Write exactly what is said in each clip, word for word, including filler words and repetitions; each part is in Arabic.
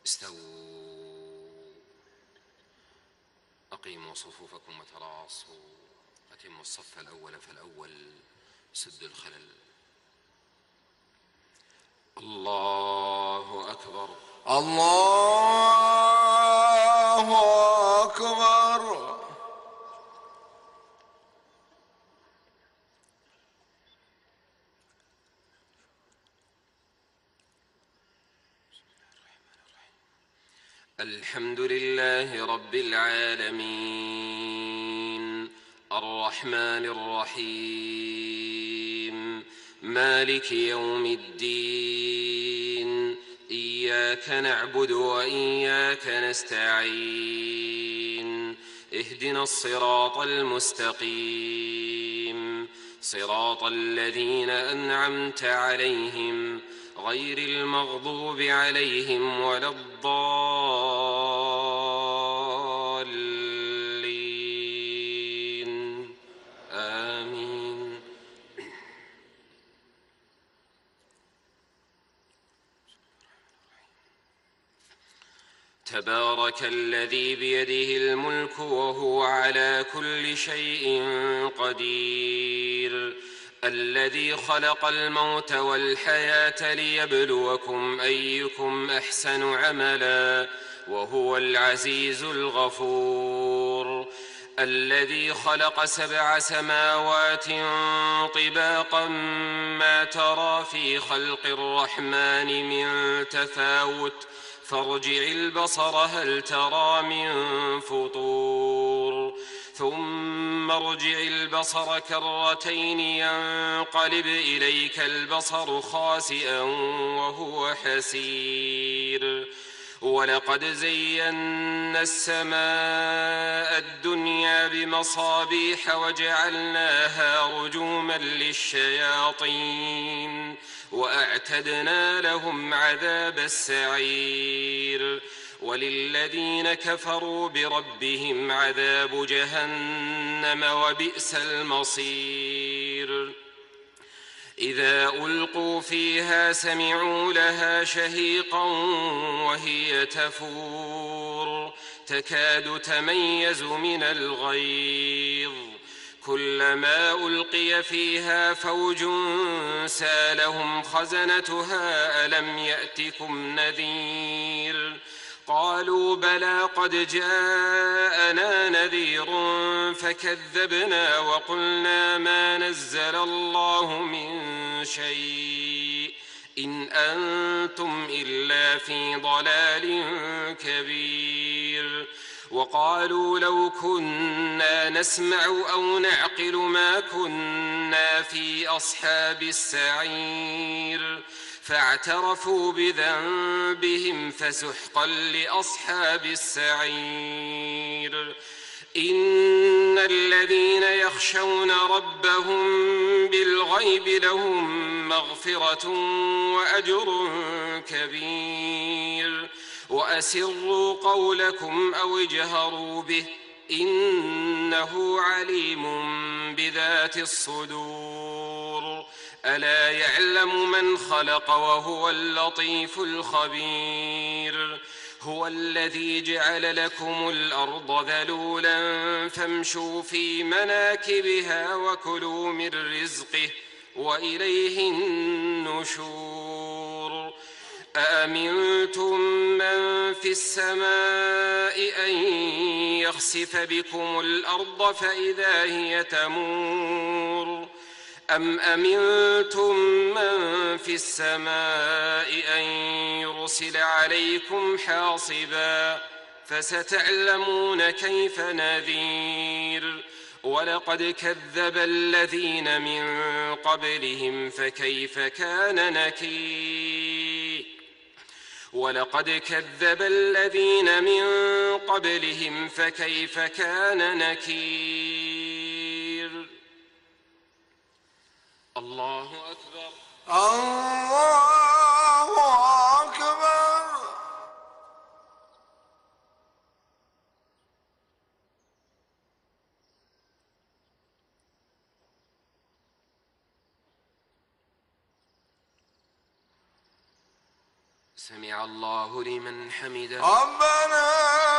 استووا. أقيموا صفوفكم وتراصوا. أتموا الصف الأول فالأول. سدوا الخلل. الله أكبر. الله أكبر. الحمد لله رب العالمين الرحمن الرحيم مالك يوم الدين إياك نعبد وإياك نستعين اهدنا الصراط المستقيم صراط الذين أنعمت عليهم غير المغضوب عليهم ولا الضالين آمين. تبارك الذي بيده الملك وهو على كل شيء قدير الذي خلق الموت والحياة ليبلوكم أيكم أحسن عملا وهو العزيز الغفور الذي خلق سبع سماوات طباقا ما ترى في خلق الرحمن من تفاوت فارجع البصر هل ترى من فطور ثم ارجع البصر كرتين ينقلب إليك البصر خاسئا وهو حسير ولقد زينا السماء الدنيا بمصابيح وجعلناها رجوما للشياطين وأعتدنا لهم عذاب السعير وللذين كفروا بربهم عذاب جهنم وبئس المصير إذا ألقوا فيها سمعوا لها شهيقا وهي تفور تكاد تميز من الغيظ كلما ألقي فيها فوج سالهم خزنتها ألم يأتكم نذير قالوا بلى قد جاءنا نذير فكذبنا وقلنا ما نزل الله من شيء إن أنتم إلا في ضلال كبير وقالوا لو كنا نسمع أو نعقل ما كنا في أصحاب السعير فاعترفوا بذنبهم فسحقا لأصحاب السعير إن الذين يخشون ربهم بالغيب لهم مغفرة وأجر كبير وأسروا قولكم أو اجهروا به إنه عليم بذات الصدور ألا يعلم من خلق وهو اللطيف الخبير هو الذي جعل لكم الأرض ذلولا فامشوا في مناكبها وكلوا من رزقه وإليه النشور أأمنتم من في السماء أن يخسف بكم الأرض فإذا هي تمور أم أمنتم من في السماء أن يرسل عليكم حاصبا فستعلمون كيف نذير ولقد كذب الذين من قبلهم فكيف كان نكير ولقد كذب الذين من قبلهم فكيف كان نكير الله أكبر. الله أكبر. سمع الله لمن حمده. ربنا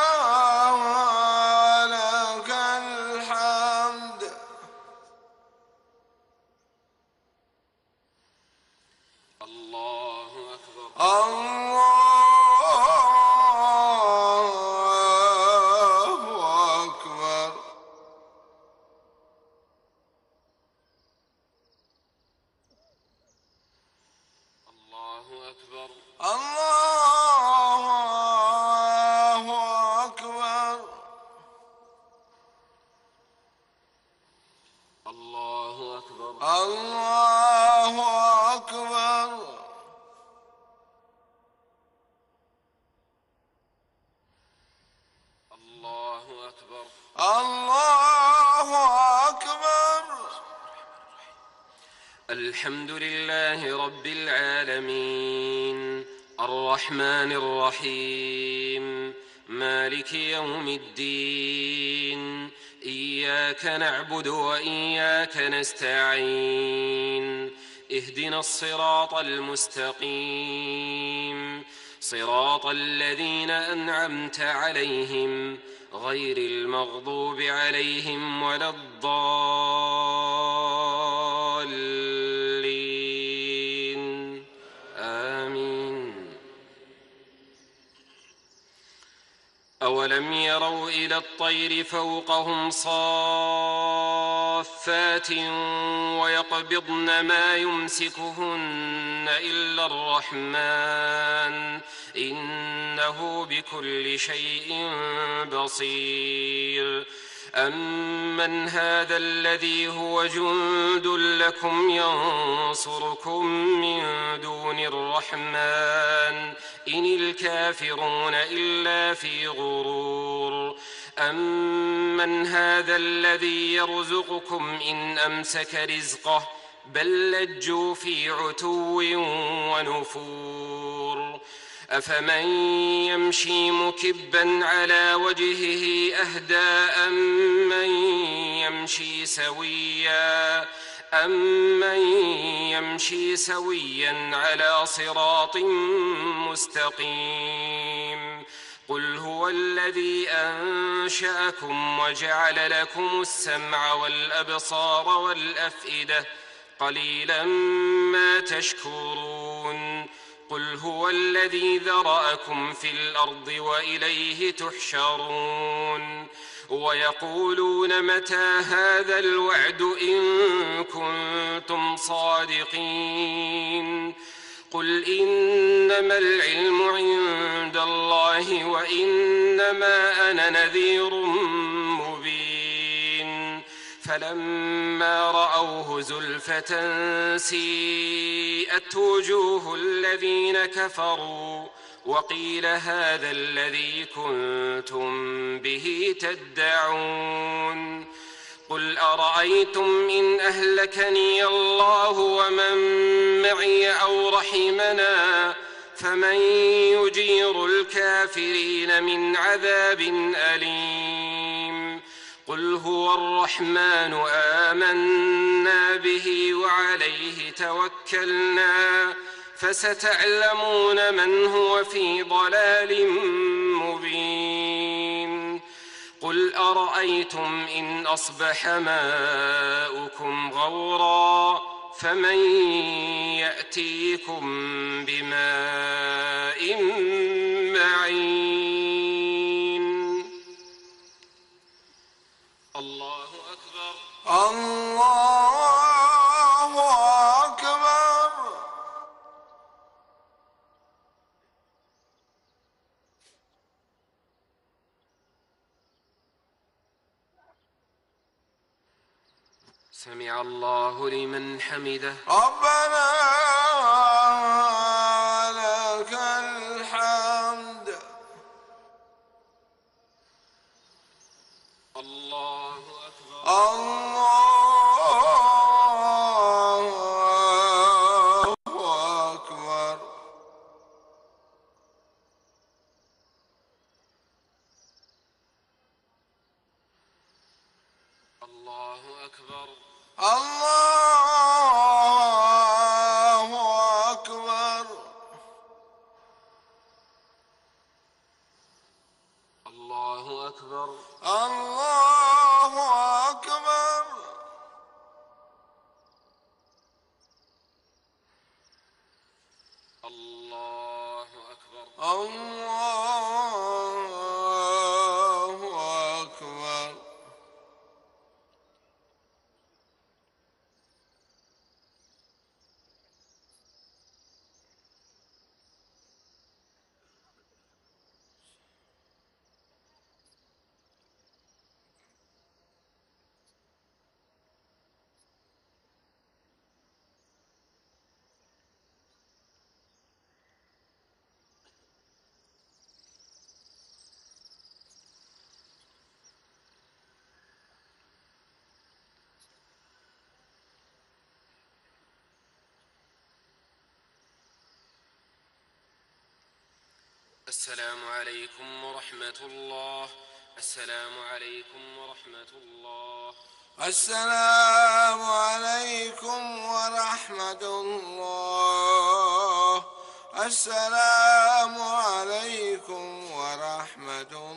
ولك الحمد. الله أكبر. الله أكبر. الله أكبر. الله أكبر. الله أكبر. الله أكبر. الله أكبر. الله أكبر. الحمد لله رب العالمين الرحمن الرحيم مالك يوم الدين. إياك نعبد وإياك نستعين. اهدنا الصراط المستقيم صراط الذين أنعمت عليهم غير المغضوب عليهم ولا الضالين. آمين. أولم يروا إلى الطير فوقهم صافات ويقبضن ما يمسكهن إلا الرحمن إنه بكل شيء بصير. أمن هذا الذي هو جند لكم ينصركم من دون الرحمن إن الكافرون إلا في غرور. أمن هذا الذي يرزقكم إن أمسك رزقه بل لجوا في عتو ونفور. أفمن يمشي مكبا على وجهه أهدى أمن يمشي سويا أمن يمشي سويا على صراط مستقيم. قل هو الذي أنشأكم وجعل لكم السمع والأبصار والأفئدة قليلا ما تشكرون. قل هو الذي ذرأكم في الأرض وإليه تحشرون. ويقولون متى هذا الوعد إن كنتم صادقين. قل إنما العلم عند الله وإنما أنا نذير مبين. فلما رأوه زلفة سيئت وجوه الذين كفروا وقيل هذا الذي كنتم به تدعون. قل أرأيتم إن أهلكني الله ومن معي أو رحمنا فمن يجير الكافرين من عذاب أليم. قل هو الرحمن آمنا به وعليه توكلنا فستعلمون من هو في ضلال مبين. قل أرأيتم إن أصبح ماؤكم غورا فمن يأتيكم بماء معين. الله أكبر. الله أكبر. سمع الله لمن حمده. ربنا لك الحمد. الله أكبر. الله أكبر. الله أكبر. الله أكبر. أكبر. الله أكبر. الله أكبر. الله أكبر. السلام عليكم ورحمة الله. السلام عليكم ورحمة الله. السلام عليكم ورحمة الله. السلام عليكم ورحمة الله.